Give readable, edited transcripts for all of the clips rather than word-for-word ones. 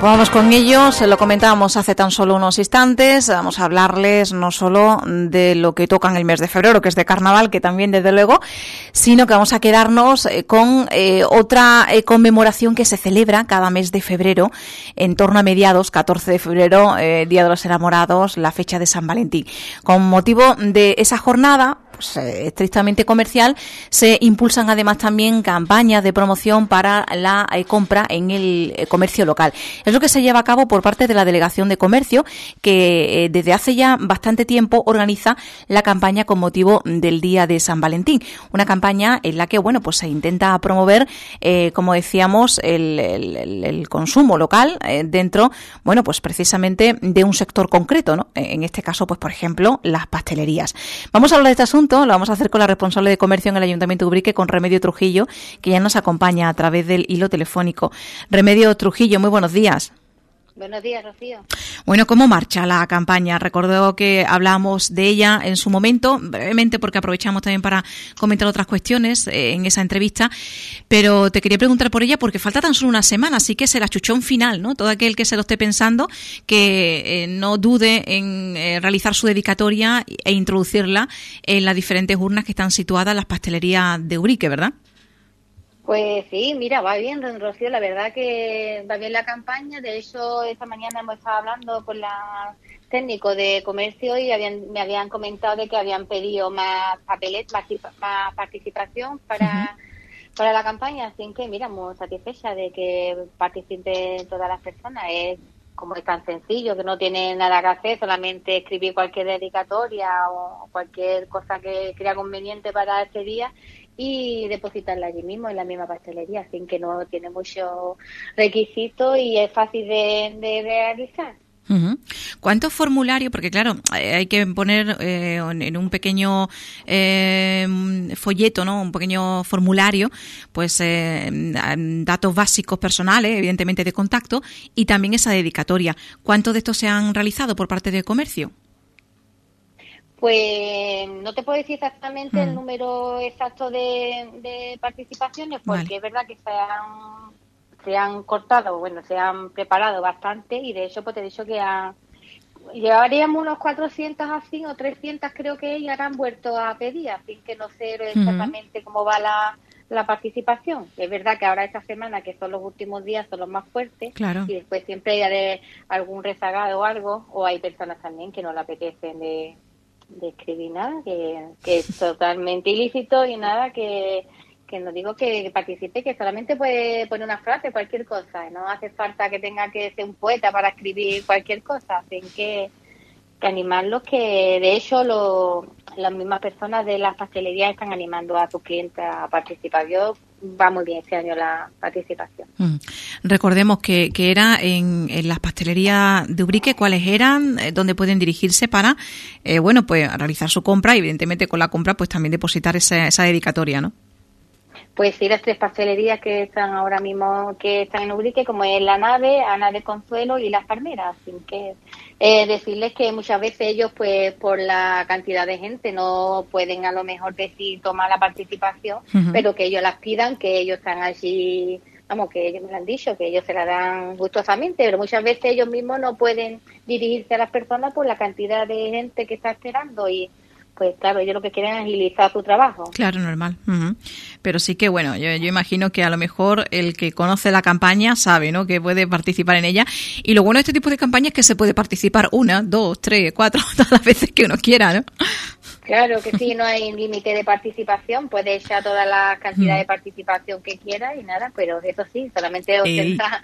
Vamos con ello, se lo comentábamos hace tan solo unos instantes. Vamos a hablarles no solo de lo que toca en el mes de febrero, que es de carnaval, que también desde luego, sino que vamos a quedarnos con otra conmemoración que se celebra cada mes de febrero, en torno a mediados, 14 de febrero, Día de los Enamorados, la fecha de San Valentín. Con motivo de esa jornada, pues, estrictamente comercial, se impulsan además también campañas de promoción para la compra en el comercio local. Es lo que se lleva a cabo por parte de la Delegación de Comercio, que desde hace ya bastante tiempo organiza la campaña con motivo del Día de San Valentín. Una campaña en la que, bueno, pues se intenta promover, como decíamos, el consumo local dentro, bueno, pues precisamente de un sector concreto, ¿no? En este caso, pues por ejemplo, las pastelerías. Vamos a hablar de este asunto. Lo vamos a hacer con la responsable de comercio en el Ayuntamiento de Ubrique, con Remedio Trujillo, que ya nos acompaña a través del hilo telefónico. Remedio Trujillo, muy buenos días. Buenos días, Rocío. Bueno, ¿cómo marcha la campaña? Recuerdo que hablamos de ella en su momento, brevemente, porque aprovechamos también para comentar otras cuestiones en esa entrevista, pero te quería preguntar por ella porque falta tan solo una semana, así que es el achuchón final, ¿no? Todo aquel que se lo esté pensando, que no dude en realizar su dedicatoria e introducirla en las diferentes urnas que están situadas en las pastelerías de Ubrique, ¿verdad? Pues sí, mira, va bien, Rocío, la verdad que va bien la campaña. De hecho, esta mañana hemos estado hablando con la técnico de comercio y me habían comentado de que habían pedido más papeles, más participación para la campaña. Así que, mira, muy satisfecha de que participen todas las personas. Como es tan sencillo, que no tiene nada que hacer, solamente escribir cualquier dedicatoria o cualquier cosa que crea conveniente para ese día y depositarla allí mismo en la misma pastelería, así que no tiene mucho requisito y es fácil de realizar. Uh-huh. ¿Cuántos formularios? Porque claro, hay que poner en un pequeño folleto, ¿no? Un pequeño formulario, pues datos básicos personales, evidentemente de contacto, y también esa dedicatoria. ¿Cuántos de estos se han realizado por parte del comercio? Pues no te puedo decir exactamente el número exacto de participaciones, porque vale. Es verdad que se han cortado, bueno, se han preparado bastante y de hecho pues te he dicho que llevaríamos unos 400 así o 300 creo que ya han vuelto a pedir, así que no sé exactamente cómo va la participación. Es verdad que ahora esta semana, que son los últimos días, son los más fuertes, claro. Y después siempre hay algún rezagado o algo, o hay personas también que no le apetecen de escribir nada, que es totalmente ilícito y nada, que no digo que participe, que solamente puede poner una frase, cualquier cosa, no hace falta que tenga que ser un poeta para escribir cualquier cosa, así que animarlos, que de hecho las mismas personas de las pastelerías están animando a sus clientes a participar. Va muy bien este año la participación. Recordemos que era en las pastelerías de Ubrique. ¿Cuáles eran? ¿Dónde pueden dirigirse para, bueno, pues realizar su compra y evidentemente con la compra pues también depositar esa dedicatoria, ¿no? Pues sí, las 3 pastelerías que están ahora mismo, que están en Ubrique, como es La Nave, Ana de Consuelo y Las Palmeras. Así que decirles que muchas veces ellos, pues por la cantidad de gente, no pueden a lo mejor decir tomar la participación, pero que ellos las pidan, que ellos están allí, vamos, que ellos me lo han dicho, que ellos se la dan gustosamente, pero muchas veces ellos mismos no pueden dirigirse a las personas por la cantidad de gente que está esperando y pues claro, ellos lo que quieren es agilizar su trabajo. Claro, normal. Pero sí que, bueno, yo imagino que a lo mejor el que conoce la campaña sabe, ¿no?, que puede participar en ella. Y lo bueno de este tipo de campañas es que se puede participar 1, 2, 3, 4, todas las veces que uno quiera, ¿no? Claro que sí, no hay límite de participación, puede echar toda la cantidad de participación que quiera y nada, pero eso sí, solamente ostenta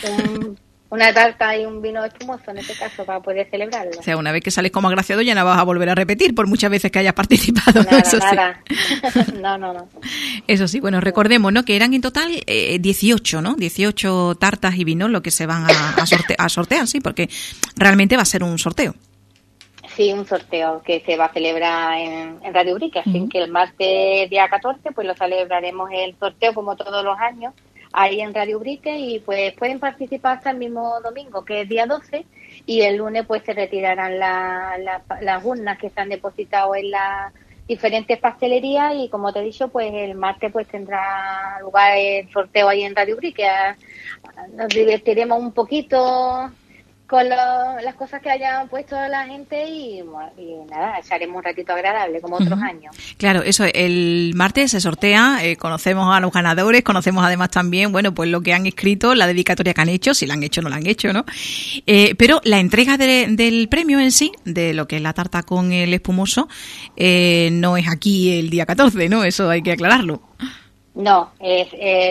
una tarta y un vino espumoso en este caso para poder celebrarlo. O sea, una vez que sales como agraciado ya no vas a volver a repetir por muchas veces que hayas participado. Nada, eso nada. Sí. No. Eso sí, bueno, recordemos, ¿no?, que eran en total 18, ¿no? 18 tartas y vinos lo que se van a sortear, sí, porque realmente va a ser un sorteo. Sí, un sorteo que se va a celebrar en Radio Ubrique, así que el martes día 14 pues lo celebraremos el sorteo como todos los años ahí en Radio Ubrique y pues pueden participar hasta el mismo domingo, que es día 12, y el lunes pues se retirarán las urnas que se han depositado en las diferentes pastelerías y como te he dicho pues el martes pues tendrá lugar el sorteo ahí en Radio Ubrique nos divertiremos un poquito con las cosas que hayan puesto la gente y nada, echaremos un ratito agradable como otros años. Claro, eso, el martes se sortea, conocemos a los ganadores, conocemos además también, bueno, pues lo que han escrito, la dedicatoria que han hecho, si la han hecho o no la han hecho, ¿no? Pero la entrega del premio en sí, de lo que es la tarta con el espumoso, no es aquí el día 14, ¿no? Eso hay que aclararlo. No, es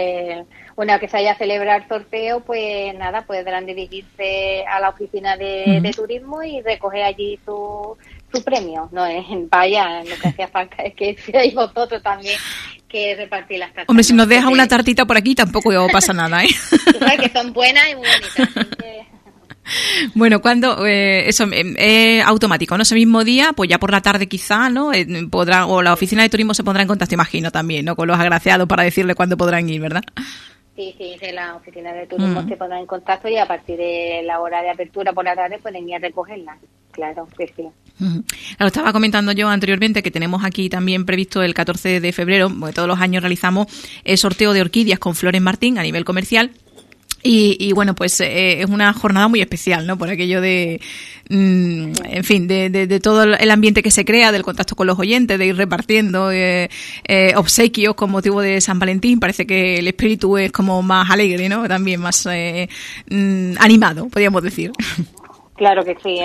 una que se haya celebrado el sorteo, pues nada, podrán dirigirse a la oficina de turismo y recoger allí su premio. No es vaya, lo que hacía falta es que seáis vosotros también que repartir las tartas. Hombre, si nos deja una tartita por aquí tampoco pasa nada, ¿eh? Tú sabes que son buenas y muy bonitas, así que... Bueno, cuando eso es automático, ¿no? Ese mismo día, pues ya por la tarde quizá, ¿no? O la oficina de turismo se pondrá en contacto, imagino también, ¿no? Con los agraciados para decirle cuándo podrán ir, ¿verdad? Sí, de la oficina de turismo se pondrá en contacto y a partir de la hora de apertura por la tarde pueden ir a recogerla. Claro, que sí. Lo estaba comentando yo anteriormente que tenemos aquí también previsto el 14 de febrero, porque todos los años realizamos el sorteo de orquídeas con Flores Martín a nivel comercial. Y bueno, pues es una jornada muy especial, ¿no? Por aquello de, en fin, de todo el ambiente que se crea, del contacto con los oyentes, de ir repartiendo obsequios con motivo de San Valentín. Parece que el espíritu es como más alegre, ¿no? También más animado, podríamos decir. Claro que sí.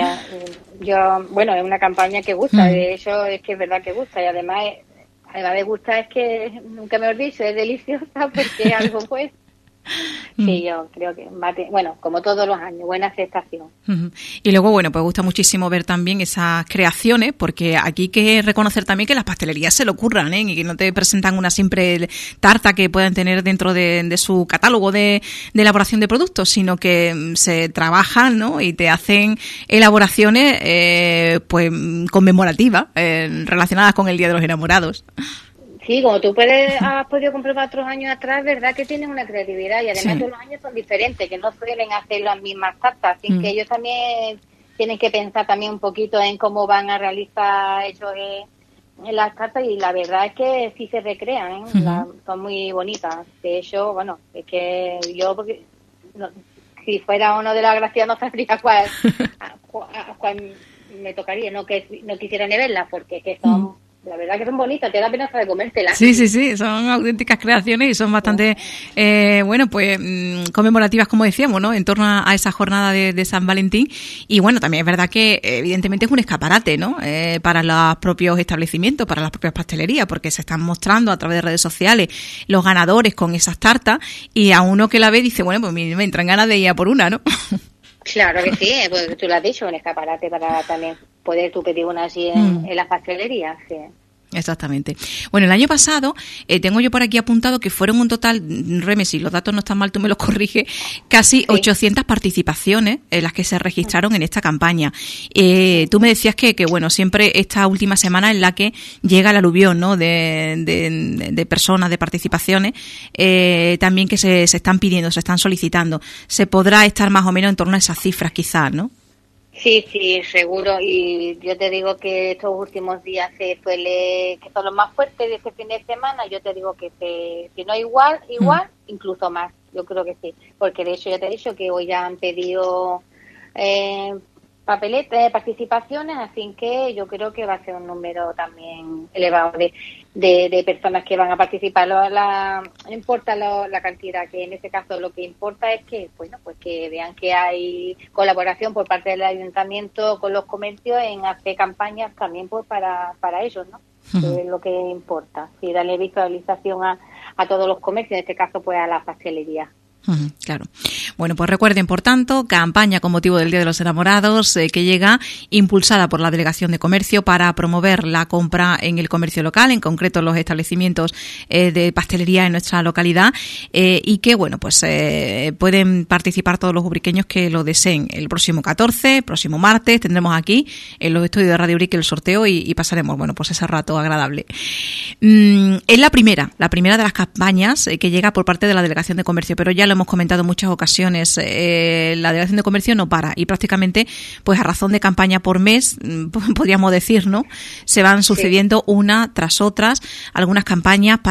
Bueno, es una campaña que gusta. De hecho, es que es verdad que gusta. Y además de gustar es que, nunca me he dicho, es deliciosa porque es algo pues... Sí, yo creo que, bueno, como todos los años, buena aceptación. Y luego, bueno, pues gusta muchísimo ver también esas creaciones, porque aquí hay que reconocer también que las pastelerías se lo ocurran, ¿eh? Y que no te presentan una simple tarta que puedan tener dentro de su catálogo de elaboración de productos, sino que se trabajan, ¿no? Y te hacen elaboraciones pues conmemorativas, relacionadas con el Día de los Enamorados. Sí, como tú has podido comprobar otros años atrás, verdad que tienen una creatividad y además todos los años son diferentes, que no suelen hacer las mismas tartas, así que ellos también tienen que pensar también un poquito en cómo van a realizar ellos en las tartas y la verdad es que sí se recrean, son muy bonitas. De hecho, bueno, es que yo, porque si fuera uno de las gracias no sabría cuál me tocaría, no quisiera ni verlas porque es que son... La verdad que son bonitas, te da pena de comértelas. Sí, son auténticas creaciones y son bastante, bueno, pues conmemorativas, como decíamos, ¿no? En torno a esa jornada de San Valentín. Y bueno, también es verdad que evidentemente es un escaparate, ¿no? Para los propios establecimientos, para las propias pastelerías, porque se están mostrando a través de redes sociales los ganadores con esas tartas y a uno que la ve dice, bueno, pues me entran ganas de ir a por una, ¿no? Claro que sí, pues tú lo has dicho, un escaparate para también poder tú pedir una así en las pastelerías, sí. Exactamente. Bueno, el año pasado, tengo yo por aquí apuntado que fueron un total, Reme, si los datos no están mal, tú me los corriges, casi 800 participaciones en las que se registraron en esta campaña. Tú me decías que bueno, siempre esta última semana en la que llega el aluvión, ¿no? de personas, de participaciones, también que se están pidiendo, se están solicitando. Se podrá estar más o menos en torno a esas cifras quizás, ¿no? Sí, seguro. Y yo te digo que estos últimos días que son los más fuertes de este fin de semana, yo te digo que si no igual, incluso más. Yo creo que sí. Porque de hecho ya te he dicho que hoy ya han pedido participaciones, así que yo creo que va a ser un número también elevado de personas que van a participar. No importa la cantidad, que en este caso lo que importa es que, bueno, pues que vean que hay colaboración por parte del ayuntamiento con los comercios en hacer campañas también pues para ellos, ¿no? Que es lo que importa, sí, darle visualización a todos los comercios, en este caso pues a las pastelerías. Claro. Bueno, pues recuerden, por tanto, campaña con motivo del Día de los Enamorados que llega impulsada por la Delegación de Comercio para promover la compra en el comercio local, en concreto los establecimientos de pastelería en nuestra localidad y que, bueno, pues pueden participar todos los ubriqueños que lo deseen. El próximo 14, próximo martes, tendremos aquí en los estudios de Radio Ubrique el sorteo y pasaremos, bueno, pues ese rato agradable. Es la primera de las campañas que llega por parte de la Delegación de Comercio, pero ya lo hemos comentado en muchas ocasiones, la Delegación de Comercio no para y prácticamente, pues a razón de campaña por mes, podríamos decir, ¿no? Se van sucediendo una tras otras algunas campañas para todo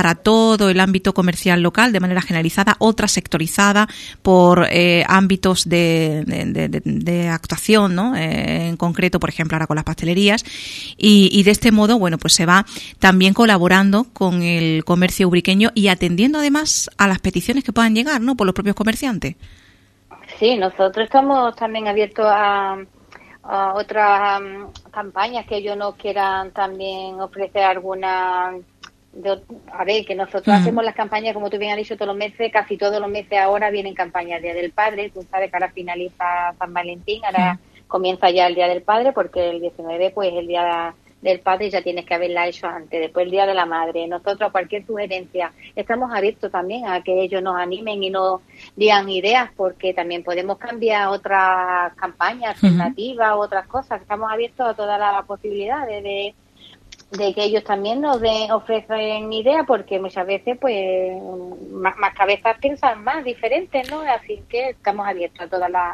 todo el ámbito comercial local de manera generalizada, otra sectorizada por ámbitos de actuación, ¿no? En concreto, por ejemplo, ahora con las pastelerías, y de este modo, bueno, pues se va también colaborando con el comercio ubriqueño y atendiendo además a las peticiones que puedan llegar, ¿no? Por los propios comerciantes. Sí, nosotros estamos también abiertos a otras campañas que ellos nos quieran también ofrecer alguna. A ver, que nosotros hacemos las campañas, como tú bien has dicho, todos los meses, casi todos los meses ahora vienen campañas. Día del Padre, tú sabes que ahora finaliza San Valentín, ahora comienza ya el Día del Padre, porque el 19 pues el Día del Padre ya tienes que haberla hecho antes, después el Día de la Madre. Nosotros, cualquier sugerencia, estamos abiertos también a que ellos nos animen y nos digan ideas, porque también podemos cambiar otras campañas alternativas, otras cosas. Estamos abiertos a todas las posibilidades de que ellos también nos ofrecen ideas, porque muchas veces pues más cabezas piensan más diferentes, ¿no? Así que estamos abiertos a todas las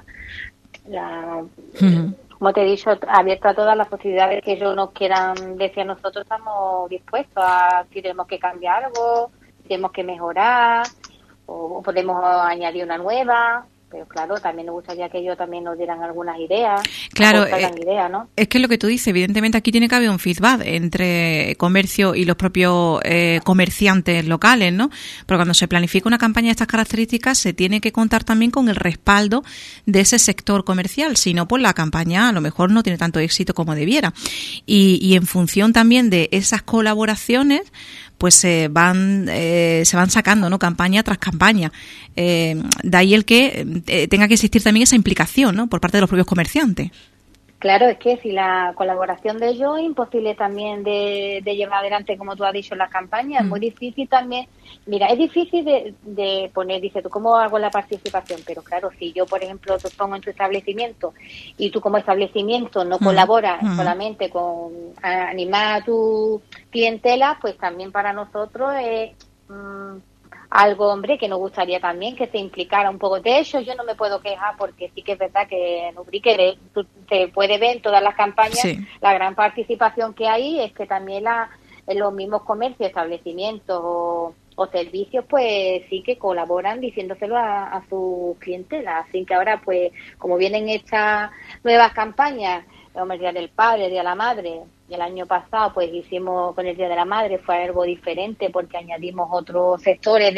como te he dicho, abierto a todas las posibilidades que ellos nos quieran decir. Nosotros estamos dispuestos a si tenemos que cambiar algo, si tenemos que mejorar, o podemos añadir una nueva. Pero claro, también nos gustaría que ellos también nos dieran algunas ideas. Claro, ideas, ¿no? Es que lo que tú dices, evidentemente aquí tiene que haber un feedback entre comercio y los propios comerciantes locales, ¿no? Pero cuando se planifica una campaña de estas características se tiene que contar también con el respaldo de ese sector comercial, si no, pues la campaña a lo mejor no tiene tanto éxito como debiera. Y en función también de esas colaboraciones, pues se van sacando, ¿no? Campaña tras campaña. De ahí el que tenga que existir también esa implicación, ¿no? Por parte de los propios comerciantes. Claro, es que si la colaboración de ellos es imposible también de llevar adelante, como tú has dicho, las campañas, es muy difícil también. Mira, es difícil de poner, dice tú, ¿cómo hago la participación? Pero claro, si yo, por ejemplo, te pongo en tu establecimiento y tú como establecimiento no colaboras solamente con animar a tu clientela, pues también para nosotros es algo, hombre, que nos gustaría también que se implicara un poco. De hecho, yo no me puedo quejar, porque sí que es verdad que en Ubrique se puede ver en todas las campañas la gran participación que hay, es que también en los mismos comercios, establecimientos o servicios, pues sí que colaboran diciéndoselo a su clientela. Así que ahora, pues, como vienen estas nuevas campañas, el Día del Padre, el Día de la Madre, y el año pasado pues hicimos con el Día de la Madre, fue algo diferente porque añadimos otros sectores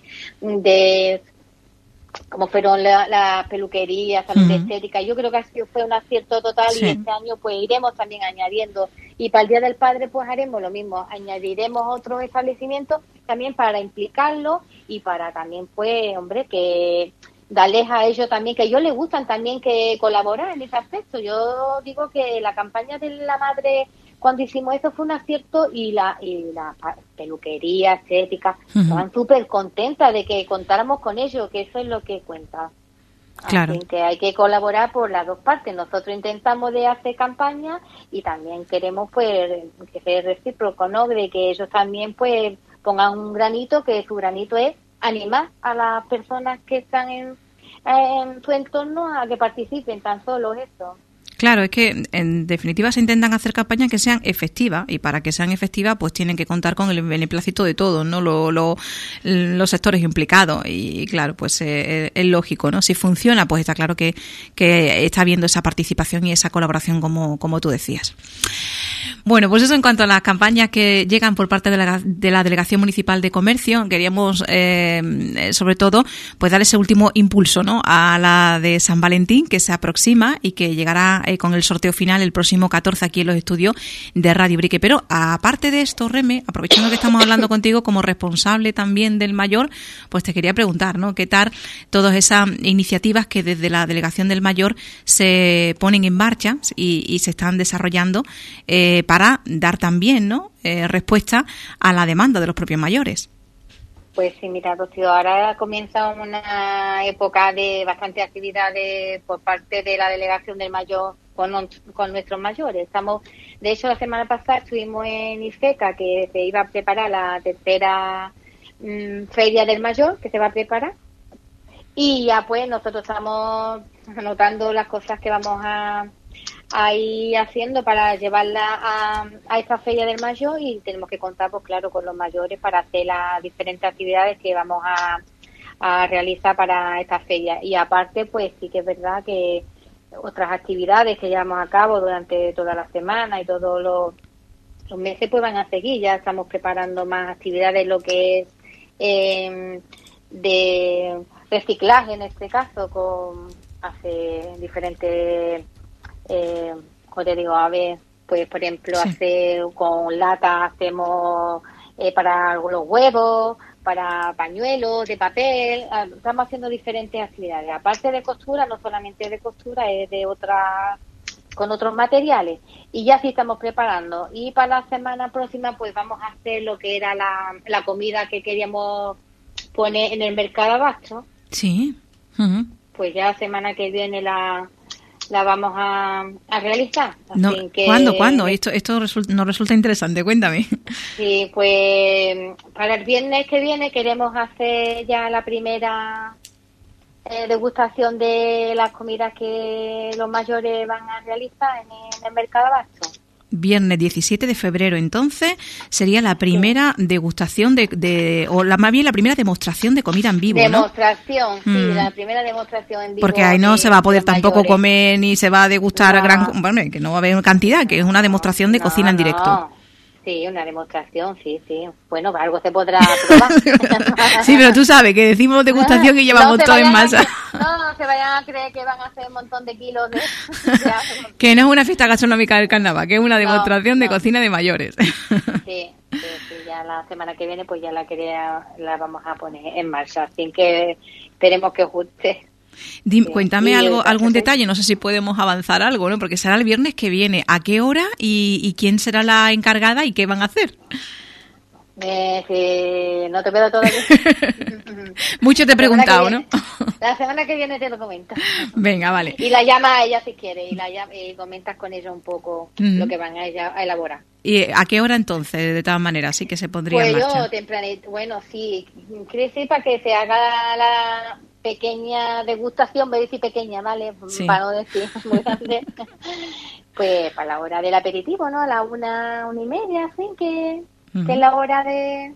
de como fueron la peluquería, salud estética. Yo creo que fue un acierto total y este año pues iremos también añadiendo. Y para el Día del Padre pues haremos lo mismo, añadiremos otros establecimientos también para implicarlos y para también pues, hombre, que darles a ellos también, que a ellos les gustan también que colaborar en ese aspecto. Yo digo que la campaña de la madre, cuando hicimos eso, fue un acierto y la peluquería, estética, estaban súper contentas de que contáramos con ellos, que eso es lo que cuenta. Claro. Así que hay que colaborar por las dos partes. Nosotros intentamos de hacer campaña y también queremos pues que sea recíproco, ¿no? De que ellos también pues pongan un granito, que su granito es animar a las personas que están en su entorno a que participen, tan solo eso. Claro, es que en definitiva se intentan hacer campañas que sean efectivas y para que sean efectivas pues tienen que contar con el beneplácito de todos, ¿no? Los sectores implicados y claro, pues es lógico, ¿no? Si funciona, pues está claro que está habiendo esa participación y esa colaboración como tú decías. Bueno, pues eso en cuanto a las campañas que llegan por parte de la Delegación Municipal de Comercio. Queríamos, sobre todo, pues dar ese último impulso, ¿no? A la de San Valentín, que se aproxima y que llegará con el sorteo final el próximo 14 aquí en los estudios de Radio Ubrique. Pero aparte de esto, Reme, aprovechando que estamos hablando contigo como responsable también del Mayor, pues te quería preguntar, ¿no? ¿Qué tal todas esas iniciativas que desde la Delegación del Mayor se ponen en marcha y se están desarrollando para dar también, ¿no? Respuesta a la demanda de los propios mayores? Pues sí, mira, Rocío, ahora comienza una época de bastante actividades por parte de la Delegación del Mayor con nuestros mayores. De hecho, la semana pasada estuvimos en IFECA, que se iba a preparar la tercera Feria del Mayor, que se va a preparar. Y ya pues nosotros estamos anotando las cosas que vamos a ahí haciendo para llevarla a esta feria del mayo, y tenemos que contar, pues claro, con los mayores para hacer las diferentes actividades que vamos a realizar para esta feria. Y aparte, pues sí que es verdad que otras actividades que llevamos a cabo durante toda la semana y todos los meses pues van a seguir. Ya estamos preparando más actividades, lo que es de reciclaje en este caso, hace diferentes como te digo, a ver, pues por ejemplo, hacer con lata, hacemos para los huevos, para pañuelos de papel. Estamos haciendo diferentes actividades, aparte de costura, no solamente de costura, es de con otros materiales, y ya sí estamos preparando. Y para la semana próxima pues vamos a hacer lo que era la comida que queríamos poner en el mercado abasto. Sí. Pues ya la semana que viene la vamos a realizar. No, Así que, ¿Cuándo? Esto nos resulta interesante, cuéntame. Sí, pues para el viernes que viene queremos hacer ya la primera degustación de las comidas que los mayores van a realizar en el mercado abasto. Viernes 17 de febrero, entonces, sería la primera degustación o más bien la primera demostración de comida en vivo, ¿no? Demostración, sí, la primera demostración en vivo. Porque ahí no se va a poder tampoco mayores comer ni se va a degustar bueno, que no va a haber cantidad, que es una demostración de cocina en directo. Sí, una demostración, sí. Bueno, algo se podrá probar. Sí, pero tú sabes que decimos degustación y llevamos todo en masa. No se vayan a creer que van a hacer un montón de kilos de... Que no es una fiesta gastronómica del carnaval, que es una demostración de cocina de mayores. Sí, ya la semana que viene pues ya la vamos a poner en marcha, así que esperemos que os guste. Cuéntame algún detalle, no sé si podemos avanzar algo, ¿no? Porque será el viernes que viene. ¿A qué hora y quién será la encargada y qué van a hacer? Si no te puedo todavía. Mucho te he preguntado, ¿no? La semana que viene te lo comento. Venga, vale. Y la llama a ella si quiere y comentas con ella un poco lo que van a elaborar. ¿Y a qué hora entonces, de todas maneras, sí que se pondría en marcha? Pues yo tempranito, bueno, sí, quiere decir para que se haga la pequeña degustación, voy a decir pequeña, ¿vale? Sí. Para no decir muy grande. Pues para la hora del aperitivo, ¿no? A la 1:30, así que es la hora de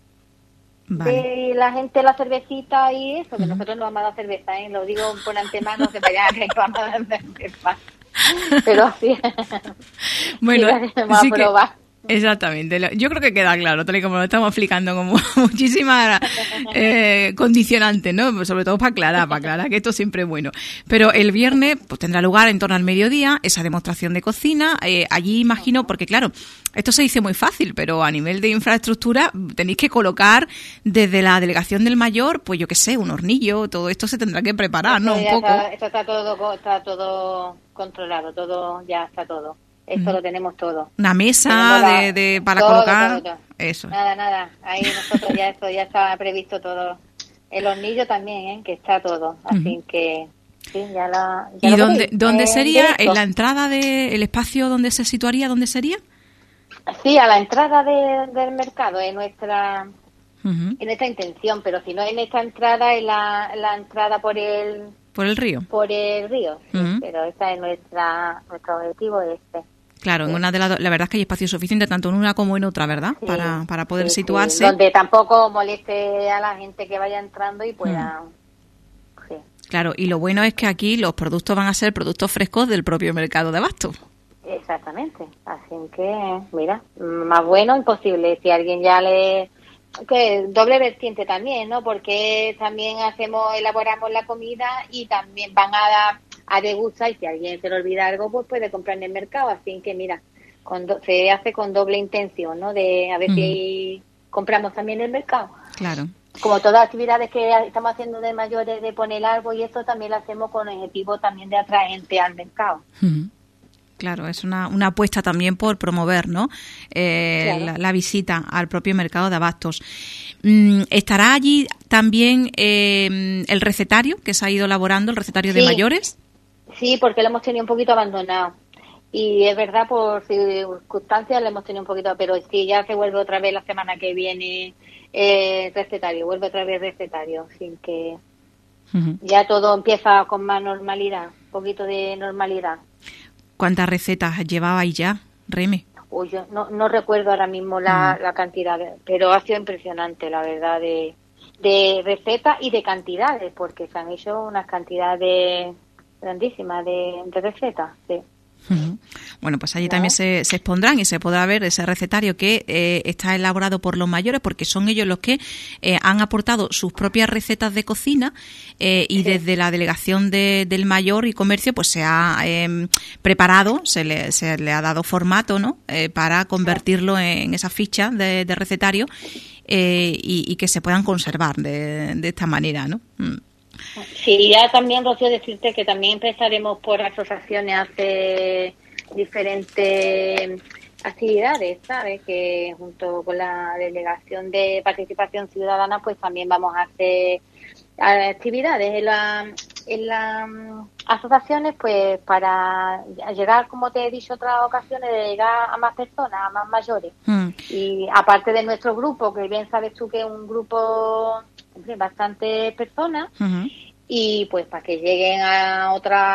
la gente, la cervecita y eso, que nosotros no vamos a dar cerveza, lo digo por antemano, que vaya que vamos a dar cerveza. Pero sí. Bueno, vamos a probar. Exactamente, yo creo que queda claro, tal y como lo estamos explicando, como muchísimas condicionantes, ¿no? Sobre todo para aclarar que esto siempre es bueno. Pero el viernes pues tendrá lugar en torno al mediodía esa demostración de cocina. Allí imagino, porque claro, esto se dice muy fácil, pero a nivel de infraestructura tenéis que colocar desde la delegación del mayor, pues yo qué sé, un hornillo, todo esto se tendrá que preparar, ¿no? Un poco. Esto está todo controlado, ya está todo. Esto lo tenemos todo. Una mesa para todo, colocar. Todo. Eso. Nada. Ahí nosotros ya está previsto todo. El hornillo también, que está todo. Así que sí, ya ¿Y dónde sería? ¿En la entrada del espacio donde se situaría? ¿Dónde sería? Sí, a la entrada del mercado, en nuestra intención, pero si no en esta entrada, es la entrada por el río. Por el río, sí, pero ese es nuestro objetivo este. Claro, en una de la verdad es que hay espacio suficiente tanto en una como en otra, ¿verdad? Sí, para poder situarse. Sí. Donde tampoco moleste a la gente que vaya entrando y pueda... Sí. Claro, y lo bueno es que aquí los productos van a ser productos frescos del propio mercado de abasto. Exactamente, así que, mira, más bueno imposible. Si alguien ya que doble vertiente también, ¿no? Porque también elaboramos la comida y también van a degustar, y si alguien se le olvida algo, pues puede comprar en el mercado. Así que, mira, se hace con doble intención, ¿no? De a ver si compramos también en el mercado. Claro. Como todas las actividades que estamos haciendo de mayores, de poner algo y eso también lo hacemos con el objetivo también de atraer gente al mercado. Claro, es una apuesta también por promover, ¿no? Claro. La visita al propio mercado de abastos. ¿Estará allí también el recetario que se ha ido elaborando, el recetario de mayores? Sí, porque lo hemos tenido un poquito abandonado. Y es verdad, por circunstancias lo hemos tenido un poquito, pero sí, ya se vuelve otra vez la semana que viene vuelve otra vez recetario, sin que ya todo empieza con más normalidad, un poquito de normalidad. ¿Cuántas recetas llevabais ya, Reme? Uy, yo no recuerdo ahora mismo la cantidad, pero ha sido impresionante, la verdad, de recetas y de cantidades, porque se han hecho unas cantidades grandísimas de recetas, sí. Bueno, pues allí también se expondrán y se podrá ver ese recetario que está elaborado por los mayores, porque son ellos los que han aportado sus propias recetas de cocina y desde la delegación del mayor y comercio pues se ha preparado, se le ha dado formato, ¿no? Para convertirlo en esa ficha de recetario y que se puedan conservar de esta manera, ¿no? Sí, ya también, Rocío, decirte que también empezaremos por asociaciones a hacer diferentes actividades, ¿sabes? Que junto con la Delegación de Participación Ciudadana, pues también vamos a hacer actividades en las asociaciones, pues para llegar, como te he dicho otras ocasiones, de llegar a más personas, a más mayores. Y aparte de nuestro grupo, que bien sabes tú que es un grupo de bastantes personas, y pues para que lleguen a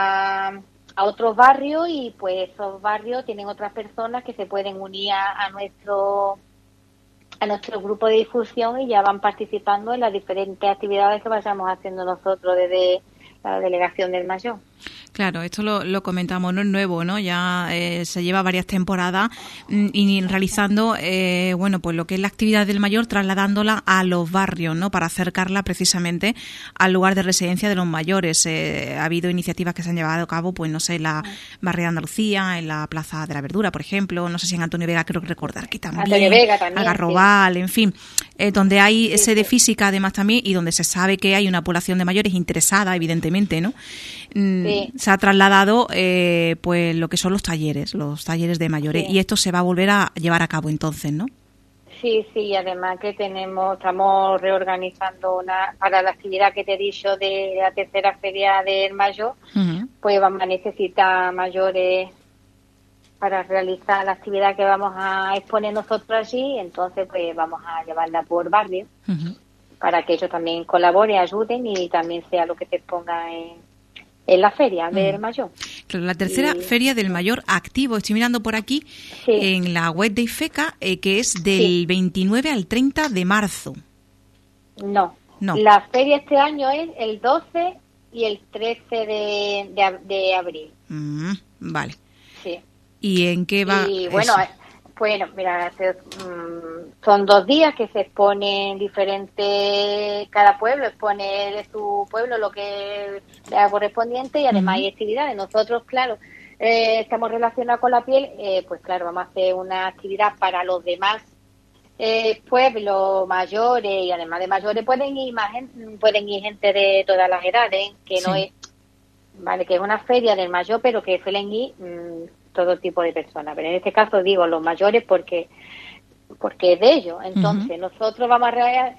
otros barrios, y pues esos barrios tienen otras personas que se pueden unir a nuestro grupo de difusión y ya van participando en las diferentes actividades que vayamos haciendo nosotros desde la Delegación del Mayor. Claro, esto lo comentamos, no es nuevo, ¿no? Ya se lleva varias temporadas y realizando, bueno, pues lo que es la actividad del mayor, trasladándola a los barrios, ¿no? Para acercarla precisamente al lugar de residencia de los mayores. Ha habido iniciativas que se han llevado a cabo, pues no sé, en la Barrio de Andalucía, en la Plaza de la Verdura, por ejemplo, no sé si en Antonio Vega, creo que recordar que también, Antonio Vega también, Agarrobal, en fin, donde hay sede física además también y donde se sabe que hay una población de mayores interesada, evidentemente, ¿no? Se ha trasladado pues lo que son los talleres de mayores, y esto se va a volver a llevar a cabo entonces, ¿no? Sí, y además que estamos reorganizando para la actividad que te he dicho de la tercera feria del mayo, pues vamos a necesitar mayores para realizar la actividad que vamos a exponer nosotros allí, entonces pues vamos a llevarla por barrio para que ellos también colaboren, ayuden y también sea lo que se exponga en la feria del mayor. Claro, la tercera feria del mayor activo, estoy mirando por aquí en la web de IFECA, que es del 29 al 30 de marzo. No, la feria este año es el 12 y el 13 de abril. Vale. Sí. ¿Y en qué va? Y bueno, mira, son 2 días que se exponen diferentes, cada pueblo expone de su pueblo lo que sea correspondiente y además hay actividades. Nosotros, claro, estamos relacionados con la piel, pues claro, vamos a hacer una actividad para los demás pueblos mayores, y además de mayores pueden ir gente de todas las edades, que no es, vale, que es una feria del mayor, pero que suelen ir todo tipo de personas, pero en este caso digo los mayores porque es de ellos. Entonces nosotros vamos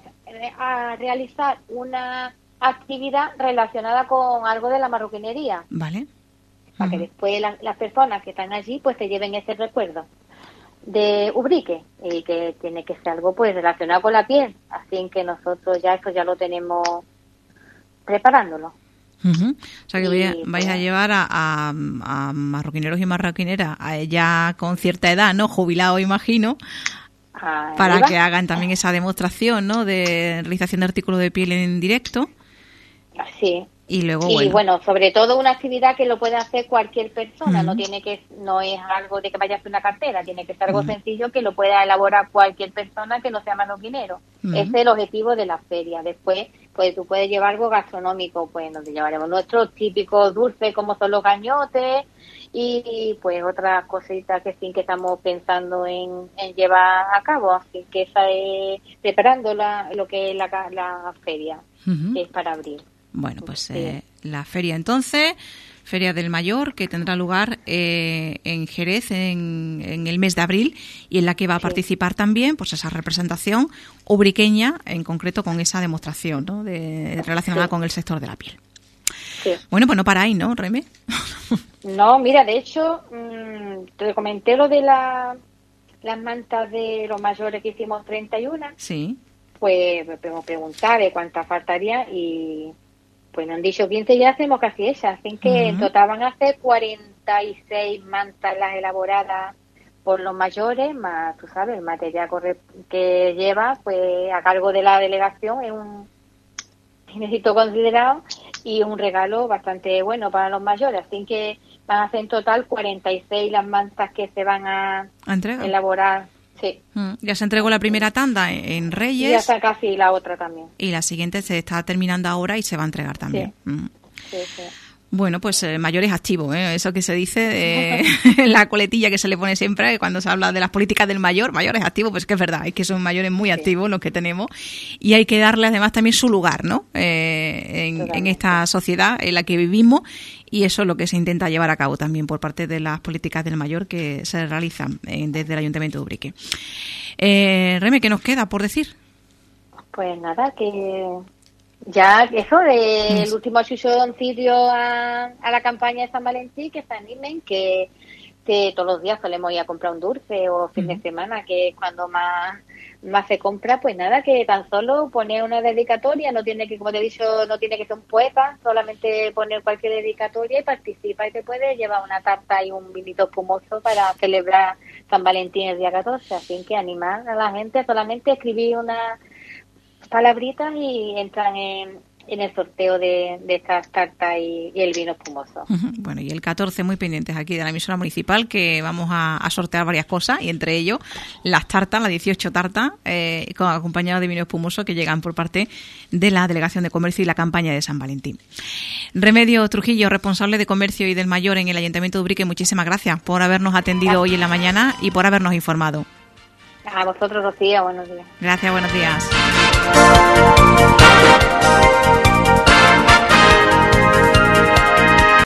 a realizar una actividad relacionada con algo de la marroquinería, vale, para que después las personas que están allí pues se lleven ese recuerdo de Ubrique, y que tiene que ser algo pues relacionado con la piel, así que nosotros ya lo tenemos preparándolo. O sea que vais a llevar a marroquineros y marroquineras ya con cierta edad, ¿no? Jubilados, imagino, para que hagan también esa demostración, ¿no? De realización de artículos de piel en directo. Sí. Y luego, bueno, sobre todo una actividad que lo puede hacer cualquier persona, no es algo de que vaya a hacer una cartera, tiene que ser algo sencillo que lo pueda elaborar cualquier persona que no sea marroquinero. Ese es el objetivo de la feria. Después, pues tú puedes llevar algo gastronómico, pues nos llevaremos nuestros típicos dulces como son los gañotes y pues otras cositas que estamos pensando en llevar a cabo, así que esa es preparando lo que es la feria, que es para abril. Bueno, pues la feria entonces, Feria del Mayor, que tendrá lugar en Jerez en el mes de abril, y en la que va a participar también pues esa representación ubriqueña, en concreto con esa demostración, ¿no? Relacionada con el sector de la piel. Sí. Bueno, pues no paráis, ¿no, Reme? No, mira, de hecho, te comenté lo de las mantas de los mayores que hicimos 31. Sí. Pues me preguntar de cuántas faltaría y Pues nos han dicho 15 y ya hacemos casi esas. Así que en total van a hacer 46 mantas las elaboradas por los mayores, más, tú sabes, el material que lleva, pues a cargo de la delegación es un éxito considerado y un regalo bastante bueno para los mayores. Así que van a hacer en total 46 las mantas que se van a elaborar. Sí. Ya se entregó la primera tanda en Reyes. Y ya está casi la otra también. Y la siguiente se está terminando ahora y se va a entregar también. Sí, sí. Bueno, pues mayores activos, eso que se dice, la coletilla que se le pone siempre cuando se habla de las políticas del mayores activos, pues que es verdad, es que son mayores muy activos los que tenemos y hay que darle además también su lugar, ¿no? En esta sociedad en la que vivimos, y eso es lo que se intenta llevar a cabo también por parte de las políticas del mayor que se realizan desde el Ayuntamiento de Ubrique. Reme, ¿qué nos queda por decir? Pues nada, que ya eso del último subsidio a la campaña de San Valentín, que se animen, que todos los días solemos ir a comprar un dulce o fin de semana, que es cuando más se compra. Pues nada, que tan solo poner una dedicatoria, no tiene que, como te he dicho, no tiene que ser un poeta, solamente poner cualquier dedicatoria y participa y te puedes llevar una tarta y un vinito espumoso para celebrar San Valentín el día 14. Así que animar a la gente, solamente escribir unas palabritas y entran en el sorteo de estas tartas y el vino espumoso. Bueno, y el 14 muy pendientes aquí de la emisora municipal, que vamos a sortear varias cosas, y entre ellos las tartas, las 18 tartas, acompañadas de vino espumoso, que llegan por parte de la Delegación de Comercio y la campaña de San Valentín. Remedio Trujillo, responsable de Comercio y del Mayor en el Ayuntamiento de Ubrique, muchísimas gracias por habernos atendido hoy en la mañana y por habernos informado. A vosotros, Rocío, buenos días. Gracias, buenos días.